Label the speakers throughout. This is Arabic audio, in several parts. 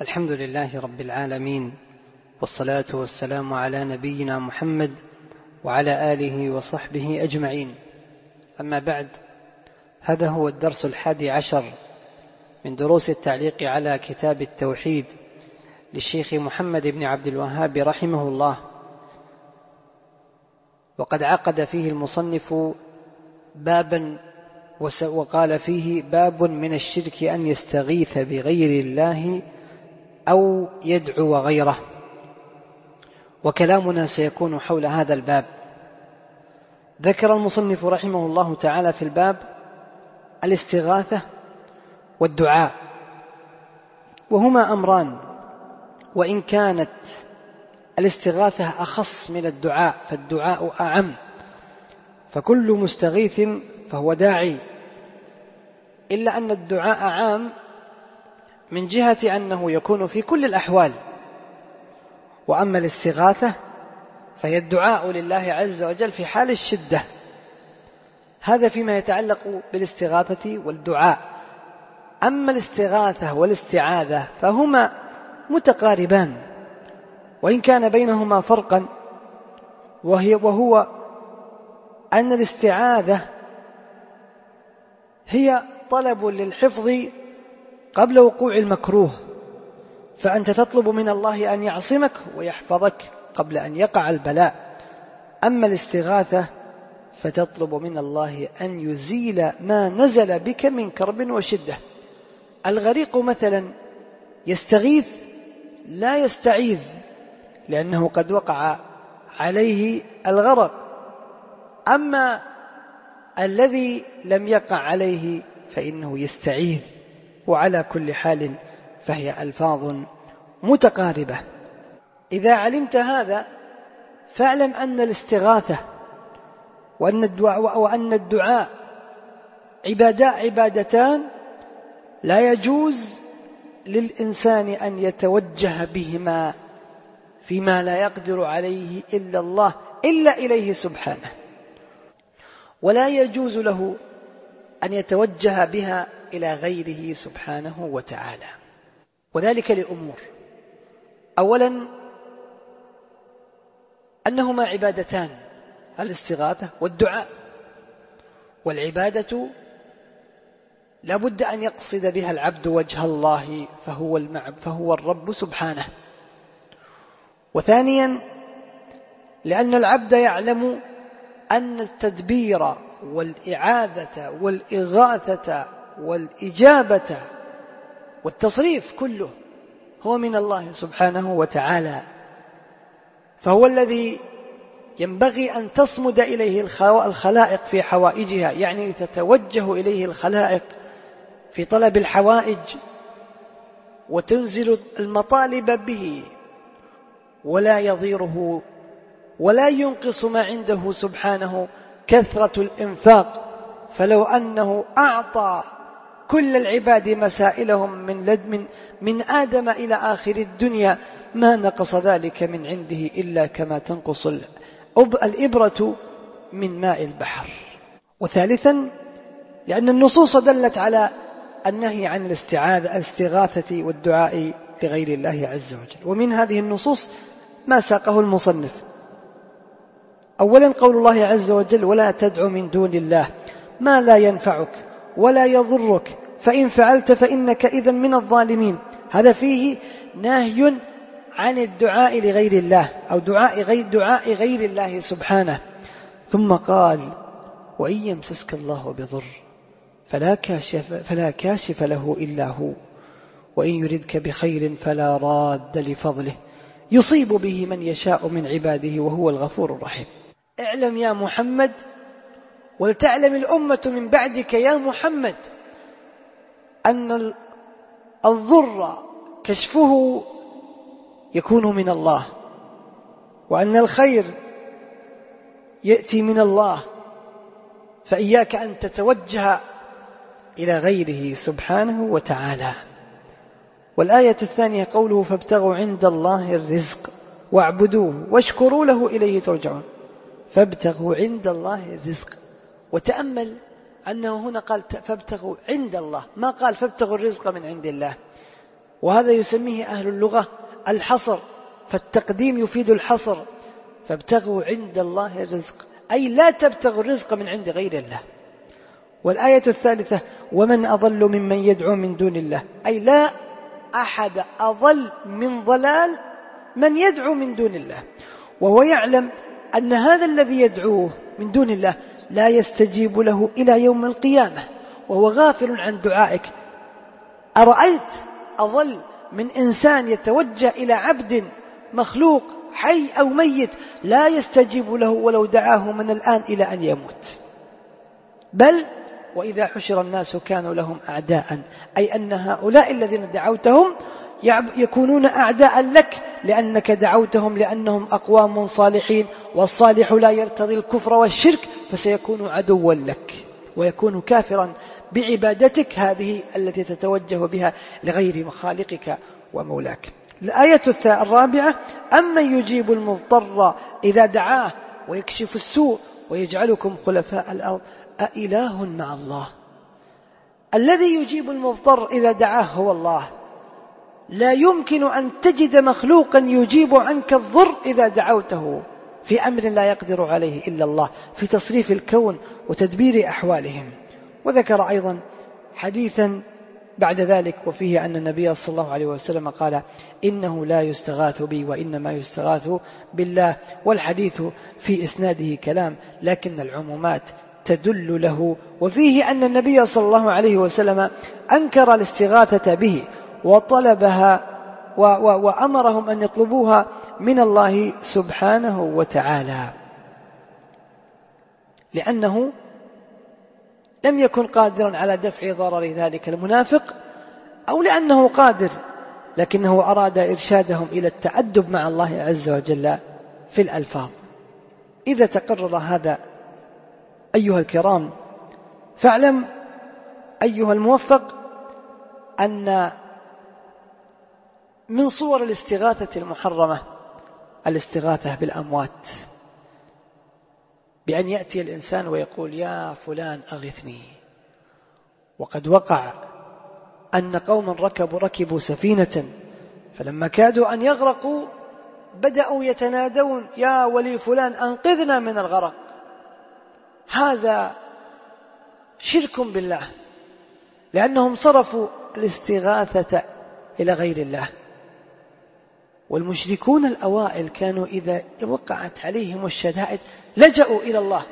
Speaker 1: الحمد لله رب العالمين، والصلاة والسلام على نبينا محمد وعلى آله وصحبه أجمعين. أما بعد، هذا هو الدرس 11 من دروس التعليق على كتاب التوحيد للشيخ محمد بن عبد الوهاب رحمه الله. وقد عقد فيه المصنف بابا وقال فيه: باب من الشرك أن يستغيث بغير الله أو يدعو غيره. وكلامنا سيكون حول هذا الباب. ذكر المصنف رحمه الله تعالى في الباب الاستغاثة والدعاء، وهما أمران، وإن كانت الاستغاثة أخص من الدعاء فالدعاء أعم، فكل مستغيث فهو داعي، إلا أن الدعاء عام من جهة أنه يكون في كل الأحوال، وأما الاستغاثة فهي الدعاء لله عز وجل في حال الشدة. هذا فيما يتعلق بالاستغاثة والدعاء. أما الاستغاثة والاستعاذة فهما متقاربان، وإن كان بينهما فرقا، وهو أن الاستعاذة هي طلب للحفظ قبل وقوع المكروه، فأنت تطلب من الله أن يعصمك ويحفظك قبل أن يقع البلاء. أما الاستغاثة فتطلب من الله أن يزيل ما نزل بك من كرب وشدة. الغريق مثلا يستغيث لا يستعيذ، لأنه قد وقع عليه الغرق. أما الذي لم يقع عليه فإنه يستعيذ. وعلى كل حال فهي ألفاظ متقاربة. إذا علمت هذا فاعلم أن الاستغاثة وأن الدعاء عبادتان لا يجوز للإنسان أن يتوجه بهما فيما لا يقدر عليه إلا الله إلا إليه سبحانه، ولا يجوز له أن يتوجه بها إلى غيره سبحانه وتعالى، وذلك لأمور: أولا أنهما عبادتان، الاستغاثة والدعاء، والعبادة لابد أن يقصد بها العبد وجه الله فهو الرب سبحانه. وثانيا لأن العبد يعلم أن التدبير والإعاذة والإغاثة والإجابة والتصريف كله هو من الله سبحانه وتعالى، فهو الذي ينبغي أن تصمد إليه الخلائق في حوائجها، يعني تتوجه إليه الخلائق في طلب الحوائج وتنزل المطالب به، ولا يضيره ولا ينقص ما عنده سبحانه كثرة الإنفاق. فلو أنه أعطى كل العباد مسائلهم من آدم إلى آخر الدنيا ما نقص ذلك من عنده إلا كما تنقص الإبرة من ماء البحر. وثالثا لأن النصوص دلت على النهي عن الاستغاثة والدعاء لغير الله عز وجل، ومن هذه النصوص ما ساقه المصنف. أولا قول الله عز وجل: ولا تدع من دون الله ما لا ينفعك ولا يضرك فإن فعلت فإنك إذن من الظالمين. هذا فيه نهي عن الدعاء لغير الله أو دعاء غير الله سبحانه. ثم قال: وإن يمسسك الله بضر فلا كاشف له إلا هو وإن يردك بخير فلا راد لفضله يصيب به من يشاء من عباده وهو الغفور الرحيم. اعلم يا محمد، ولتعلم الأمة من بعدك يا محمد، أن الضر كشفه يكون من الله، وأن الخير يأتي من الله، فإياك أن تتوجه إلى غيره سبحانه وتعالى. والآية الثانية قوله: فابتغوا عند الله الرزق واعبدوه واشكروا له إليه ترجعون. فابتغوا عند الله الرزق، وتأمل أنه هنا قال فابتغوا عند الله، ما قال فابتغوا الرزق من عند الله، وهذا يسميه أهل اللغة الحصر، فالتقديم يفيد الحصر. فابتغوا عند الله الرزق، أي لا تبتغوا الرزق من عند غير الله. والآية الثالثة: ومن أضل ممن يدعو من دون الله، أي لا أحد أضل من ضلال من يدعو من دون الله، وهو يعلم أن هذا الذي يدعوه من دون الله لا يستجيب له إلى يوم القيامة، وهو غافل عن دعائك. أرأيت أضل من إنسان يتوجه إلى عبد مخلوق حي أو ميت لا يستجيب له ولو دعاه من الآن إلى أن يموت؟ بل وإذا حشر الناس كانوا لهم أعداء، أي أن هؤلاء الذين دعوتهم يكونون أعداء لك، لأنك دعوتهم لأنهم أقوام صالحين، والصالح لا يرتضي الكفر والشرك، فسيكون عدوا لك ويكون كافرا بعبادتك هذه التي تتوجه بها لغير خالقك ومولاك. الآية الرابعة: أمن يجيب المضطر إذا دعاه ويكشف السوء ويجعلكم خلفاء الأرض أإله مع الله. الذي يجيب المضطر إذا دعاه هو الله. لا يمكن أن تجد مخلوقا يجيب عنك الضر إذا دعوته في أمر لا يقدر عليه إلا الله، في تصريف الكون وتدبير أحوالهم. وذكر أيضا حديثا بعد ذلك وفيه أن النبي صلى الله عليه وسلم قال: إنه لا يستغاث بي وإنما يستغاث بالله. والحديث في إسناده كلام، لكن العمومات تدل له. وفيه أن النبي صلى الله عليه وسلم أنكر الاستغاثة به وطلبها وأمرهم أن يطلبوها من الله سبحانه وتعالى، لأنه لم يكن قادرا على دفع ضرر ذلك المنافق، أو لأنه قادر لكنه أراد إرشادهم إلى التأدب مع الله عز وجل في الألفاظ. إذا تقرر هذا أيها الكرام، فاعلم أيها الموفق أن من صور الاستغاثة المحرمة الاستغاثة بالأموات، بأن يأتي الإنسان ويقول: يا فلان أغثني. وقد وقع أن قوما ركبوا سفينة، فلما كادوا أن يغرقوا بدأوا يتنادون: يا ولي فلان أنقذنا من الغرق. هذا شرك بالله، لأنهم صرفوا الاستغاثة إلى غير الله. والمشركون الأوائل كانوا إذا وقعت عليهم الشدائد لجأوا إلى الله،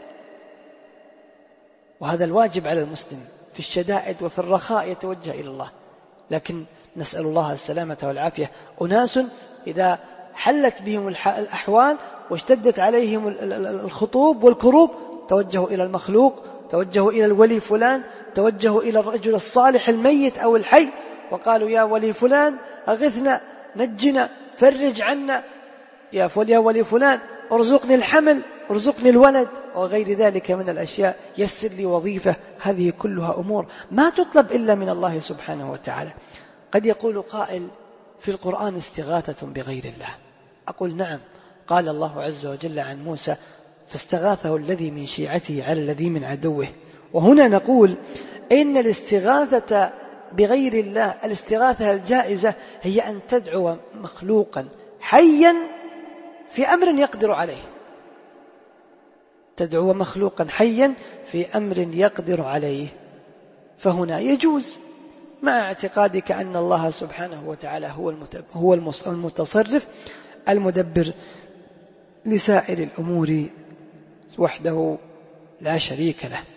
Speaker 1: وهذا الواجب على المسلم في الشدائد وفي الرخاء يتوجه إلى الله. لكن نسأل الله السلامة والعافية، أناس إذا حلت بهم الأحوال واشتدت عليهم الخطوب والكروب توجهوا إلى المخلوق، توجهوا إلى الولي فلان، توجهوا إلى الرجل الصالح الميت أو الحي، وقالوا: يا ولي فلان أغثنا، نجنا، فرج عنا، يا ولي فلان ارزقني الحمل، ارزقني الولد، وغير ذلك من الأشياء، يسر لي وظيفة. هذه كلها أمور ما تطلب إلا من الله سبحانه وتعالى. قد يقول قائل: في القرآن استغاثة بغير الله. أقول: نعم، قال الله عز وجل عن موسى: فاستغاثه الذي من شيعته على الذي من عدوه. وهنا نقول إن الاستغاثة بغير الله، الاستغاثة الجائزة، هي أن تدعو مخلوقا حيا في أمر يقدر عليه، تدعو مخلوقا حيا في أمر يقدر عليه. فهنا يجوز مع اعتقادك أن الله سبحانه وتعالى هو المتصرف المدبر لسائر الأمور وحده لا شريك له.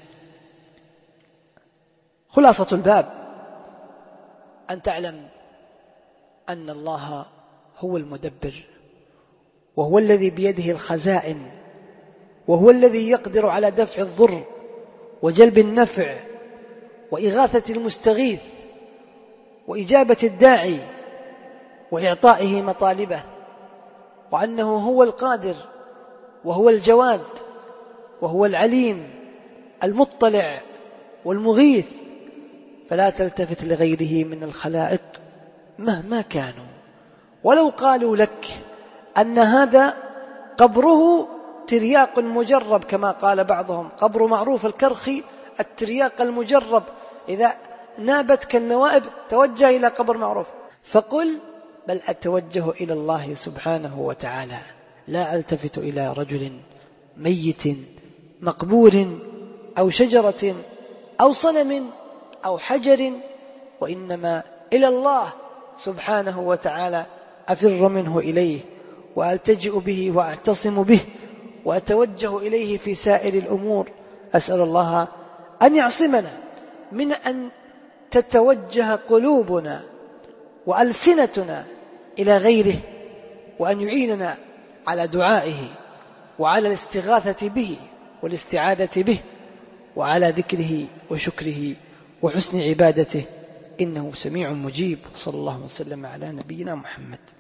Speaker 1: خلاصة الباب أن تعلم أن الله هو المدبر، وهو الذي بيده الخزائن، وهو الذي يقدر على دفع الضر وجلب النفع وإغاثة المستغيث وإجابة الداعي وإعطائه مطالبه، وأنه هو القادر وهو الجواد وهو العليم المطلع والمغيث. فلا تلتفت لغيره من الخلائق مهما كانوا، ولو قالوا لك أن هذا قبره ترياق مجرب، كما قال بعضهم: قبر معروف الكرخي الترياق المجرب، إذا نابتك النوائب توجه إلى قبر معروف. فقل بل أتوجه إلى الله سبحانه وتعالى، لا ألتفت إلى رجل ميت مقبور أو شجرة أو صنم أو حجر، وإنما إلى الله سبحانه وتعالى أفر منه إليه وألتجئ به وأعتصم به وأتوجه إليه في سائر الأمور. أسأل الله أن يعصمنا من أن تتوجه قلوبنا وألسنتنا إلى غيره، وأن يعيننا على دعائه وعلى الاستغاثة به والاستعاذة به وعلى ذكره وشكره وحسن عبادته، إنه سميع مجيب. صلى الله وسلم على نبينا محمد.